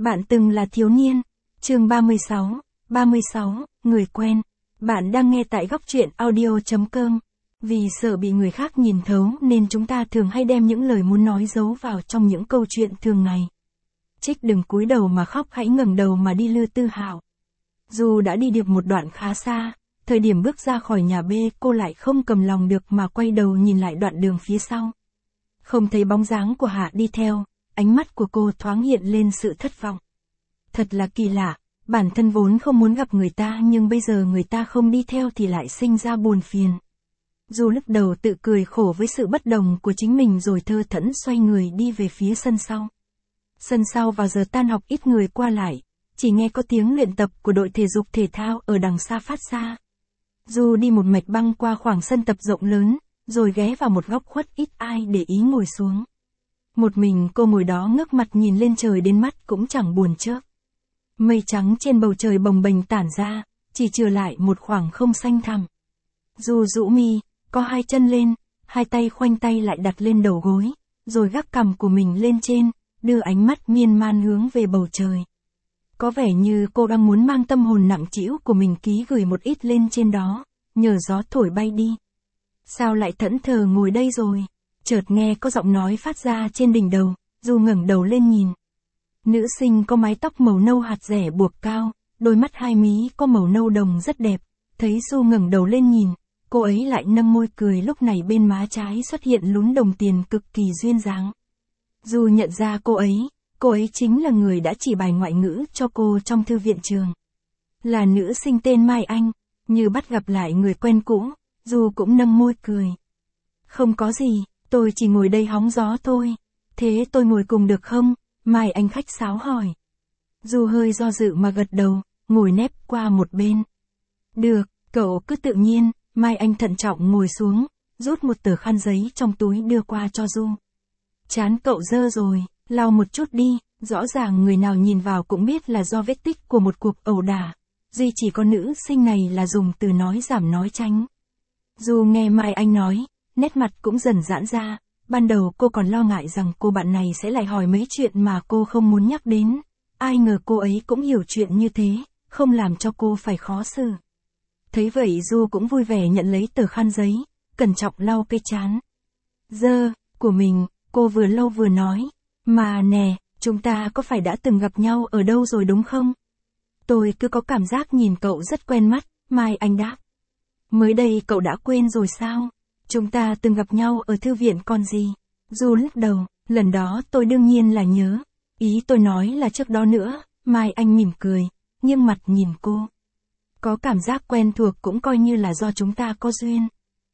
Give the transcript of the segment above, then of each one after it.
Bạn từng là thiếu niên. Chương 36, người quen. Bạn đang nghe tại góc truyện audio.com. Vì sợ bị người khác nhìn thấu nên chúng ta thường hay đem những lời muốn nói giấu vào trong những câu chuyện thường ngày. Trích đừng cúi đầu mà khóc, hãy ngẩng đầu mà đi Lư Tư Hạo. Dù đã đi được một đoạn khá xa, thời điểm bước ra khỏi nhà B, cô lại không cầm lòng được mà quay đầu nhìn lại đoạn đường phía sau. Không thấy bóng dáng của Hạ đi theo, ánh mắt của cô thoáng hiện lên sự thất vọng. Thật là kỳ lạ, bản thân vốn không muốn gặp người ta nhưng bây giờ người ta không đi theo thì lại sinh ra buồn phiền. Dù lúc đầu tự cười khổ với sự bất đồng của chính mình rồi thơ thẫn xoay người đi về phía sân sau. Sân sau vào giờ tan học ít người qua lại, chỉ nghe có tiếng luyện tập của đội thể dục thể thao ở đằng xa phát ra. Du đi một mạch băng qua khoảng sân tập rộng lớn, rồi ghé vào một góc khuất ít ai để ý ngồi xuống. Một mình cô ngồi đó ngước mặt nhìn lên trời đến mắt cũng chẳng buồn chớp. Mây trắng trên bầu trời bồng bềnh tản ra, chỉ chừa lại một khoảng không xanh thẳm. Du rũ mi, co hai chân lên, hai tay khoanh tay lại đặt lên đầu gối, rồi gác cằm của mình lên trên, đưa ánh mắt miên man hướng về bầu trời. Có vẻ như cô đang muốn mang tâm hồn nặng trĩu của mình ký gửi một ít lên trên đó, nhờ gió thổi bay đi. Sao lại thẫn thờ ngồi đây rồi? Chợt nghe có giọng nói phát ra trên đỉnh đầu, Du ngẩng đầu lên nhìn. Nữ sinh có mái tóc màu nâu hạt rẻ buộc cao, đôi mắt hai mí có màu nâu đồng rất đẹp. Thấy Du ngẩng đầu lên nhìn, cô ấy lại nâng môi cười, lúc này bên má trái xuất hiện lún đồng tiền cực kỳ duyên dáng. Du nhận ra cô ấy chính là người đã chỉ bài ngoại ngữ cho cô trong thư viện trường. Là nữ sinh tên Mai Anh, như bắt gặp lại người quen cũ, Du cũng nâng môi cười. Không có gì, tôi chỉ ngồi đây hóng gió thôi. Thế tôi ngồi cùng được không? Mai Anh khách sáo hỏi. Du hơi do dự mà gật đầu, ngồi nép qua một bên. Được, cậu cứ tự nhiên. Mai Anh thận trọng ngồi xuống, rút một tờ khăn giấy trong túi đưa qua cho Du. Trán cậu dơ rồi, lau một chút đi. Rõ ràng người nào nhìn vào cũng biết là do vết tích của một cuộc ẩu đả. Duy chỉ có nữ sinh này là dùng từ nói giảm nói tránh. Du nghe Mai Anh nói, nét mặt cũng dần giãn ra. Ban đầu cô còn lo ngại rằng cô bạn này sẽ lại hỏi mấy chuyện mà cô không muốn nhắc đến. Ai ngờ cô ấy cũng hiểu chuyện như thế, không làm cho cô phải khó xử. Thấy vậy Du cũng vui vẻ nhận lấy tờ khăn giấy, cẩn trọng lau cái trán dơ của mình. Cô vừa lau vừa nói, mà nè, chúng ta có phải đã từng gặp nhau ở đâu rồi đúng không? Tôi cứ có cảm giác nhìn cậu rất quen mắt. Mai Anh đáp. Mới đây cậu đã quên rồi sao? Chúng ta từng gặp nhau ở thư viện còn gì? Du lắc đầu, lần đó tôi đương nhiên là nhớ. Ý tôi nói là trước đó nữa. Mai Anh mỉm cười, nghiêng mặt nhìn cô. Có cảm giác quen thuộc cũng coi như là do chúng ta có duyên.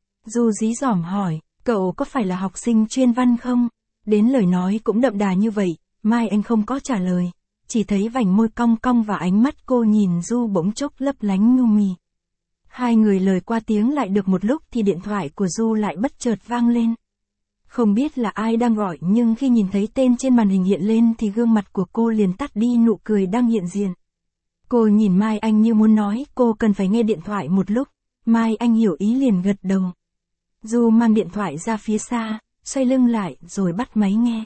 Du dí dỏm hỏi, cậu có phải là học sinh chuyên văn không? Đến lời nói cũng đậm đà như vậy, Mai Anh không có trả lời. Chỉ thấy vành môi cong cong và ánh mắt cô nhìn Du bỗng chốc lấp lánh nhu mì. Hai người lời qua tiếng lại được một lúc thì điện thoại của Du lại bất chợt vang lên. Không biết là ai đang gọi nhưng khi nhìn thấy tên trên màn hình hiện lên thì gương mặt của cô liền tắt đi nụ cười đang hiện diện. Cô nhìn Mai Anh như muốn nói cô cần phải nghe điện thoại một lúc. Mai Anh hiểu ý liền gật đầu. Du mang điện thoại ra phía xa, xoay lưng lại rồi bắt máy nghe.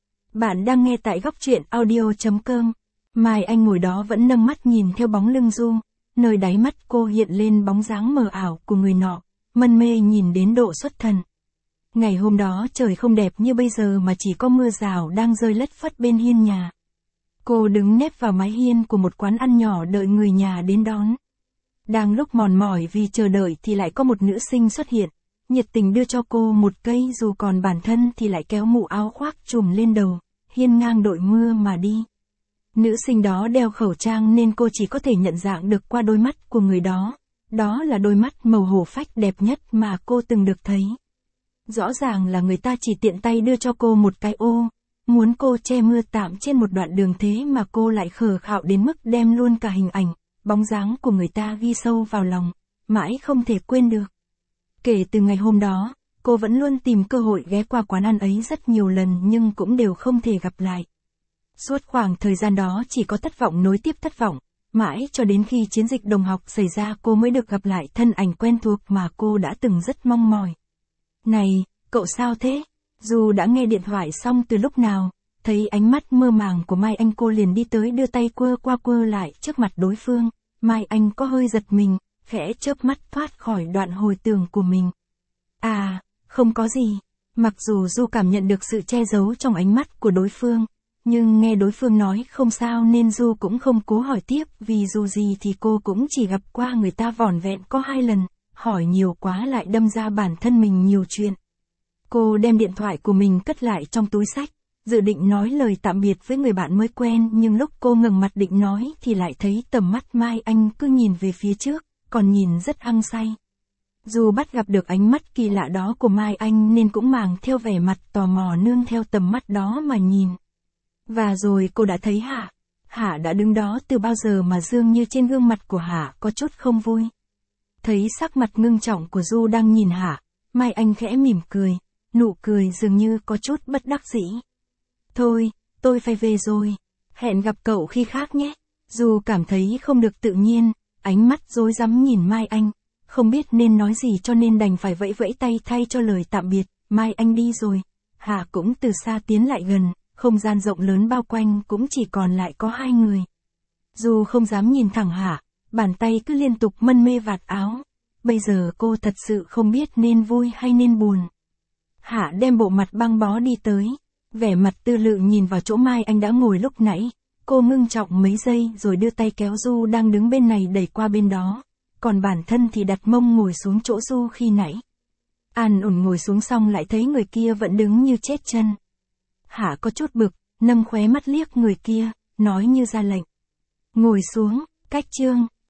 Bạn đang nghe tại góc truyện audio.com. Mai Anh ngồi đó vẫn nâng mắt nhìn theo bóng lưng Du. Nơi đáy mắt cô hiện lên bóng dáng mờ ảo của người nọ, mân mê nhìn đến độ xuất thần. Ngày hôm đó trời không đẹp như bây giờ mà chỉ có mưa rào đang rơi lất phất bên hiên nhà. Cô đứng nép vào mái hiên của một quán ăn nhỏ đợi người nhà đến đón. Đang lúc mòn mỏi vì chờ đợi thì lại có một nữ sinh xuất hiện, nhiệt tình đưa cho cô một cây, dù còn bản thân thì lại kéo mũ áo khoác trùm lên đầu, hiên ngang đội mưa mà đi. Nữ sinh đó đeo khẩu trang nên cô chỉ có thể nhận dạng được qua đôi mắt của người đó. Đó là đôi mắt màu hổ phách đẹp nhất mà cô từng được thấy. Rõ ràng là người ta chỉ tiện tay đưa cho cô một cái ô, muốn cô che mưa tạm trên một đoạn đường, thế mà cô lại khờ khạo đến mức đem luôn cả hình ảnh, bóng dáng của người ta ghi sâu vào lòng, mãi không thể quên được. Kể từ ngày hôm đó, cô vẫn luôn tìm cơ hội ghé qua quán ăn ấy rất nhiều lần nhưng cũng đều không thể gặp lại. Suốt khoảng thời gian đó chỉ có thất vọng nối tiếp thất vọng, mãi cho đến khi chiến dịch đồng học xảy ra cô mới được gặp lại thân ảnh quen thuộc mà cô đã từng rất mong mỏi. Này, cậu sao thế? Du đã nghe điện thoại xong từ lúc nào? Thấy ánh mắt mơ màng của Mai Anh, cô liền đi tới đưa tay quơ qua quơ lại trước mặt đối phương. Mai Anh có hơi giật mình, khẽ chớp mắt thoát khỏi đoạn hồi tưởng của mình. À, không có gì. Mặc dù Du cảm nhận được sự che giấu trong ánh mắt của đối phương, nhưng nghe đối phương nói không sao nên Du cũng không cố hỏi tiếp, vì dù gì thì cô cũng chỉ gặp qua người ta vỏn vẹn có 2 lần, hỏi nhiều quá lại đâm ra bản thân mình nhiều chuyện. Cô đem điện thoại của mình cất lại trong túi xách, dự định nói lời tạm biệt với người bạn mới quen, nhưng lúc cô ngẩng mặt định nói thì lại thấy tầm mắt Mai Anh cứ nhìn về phía trước, còn nhìn rất hăng say. Dù bắt gặp được ánh mắt kỳ lạ đó của Mai Anh nên cũng mang theo vẻ mặt tò mò nương theo tầm mắt đó mà nhìn. Và rồi cô đã thấy Hạ. Hạ đã đứng đó từ bao giờ mà dường như trên gương mặt của Hạ có chút không vui. Thấy sắc mặt ngưng trọng của Du đang nhìn Hạ, Mai Anh khẽ mỉm cười, nụ cười dường như có chút bất đắc dĩ. Thôi, tôi phải về rồi. Hẹn gặp cậu khi khác nhé. Du cảm thấy không được tự nhiên, ánh mắt rối rắm nhìn Mai Anh. Không biết nên nói gì cho nên đành phải vẫy vẫy tay thay cho lời tạm biệt. Mai Anh đi rồi. Hạ cũng từ xa tiến lại gần, không gian rộng lớn bao quanh cũng chỉ còn lại có 2 người. Du không dám nhìn thẳng Hạ, bàn tay cứ liên tục mân mê vạt áo. Bây giờ cô thật sự không biết nên vui hay nên buồn. Hạ đem bộ mặt băng bó đi tới, vẻ mặt tư lự nhìn vào chỗ Mai Anh đã ngồi lúc nãy. Cô ngưng trọng mấy giây rồi đưa tay kéo Du đang đứng bên này đẩy qua bên đó. Còn bản thân thì đặt mông ngồi xuống chỗ Du khi nãy. An ổn ngồi xuống xong lại thấy người kia vẫn đứng như chết chân. Hạ có chút bực, nâng khóe mắt liếc người kia, nói như ra lệnh. Ngồi xuống, cách chương.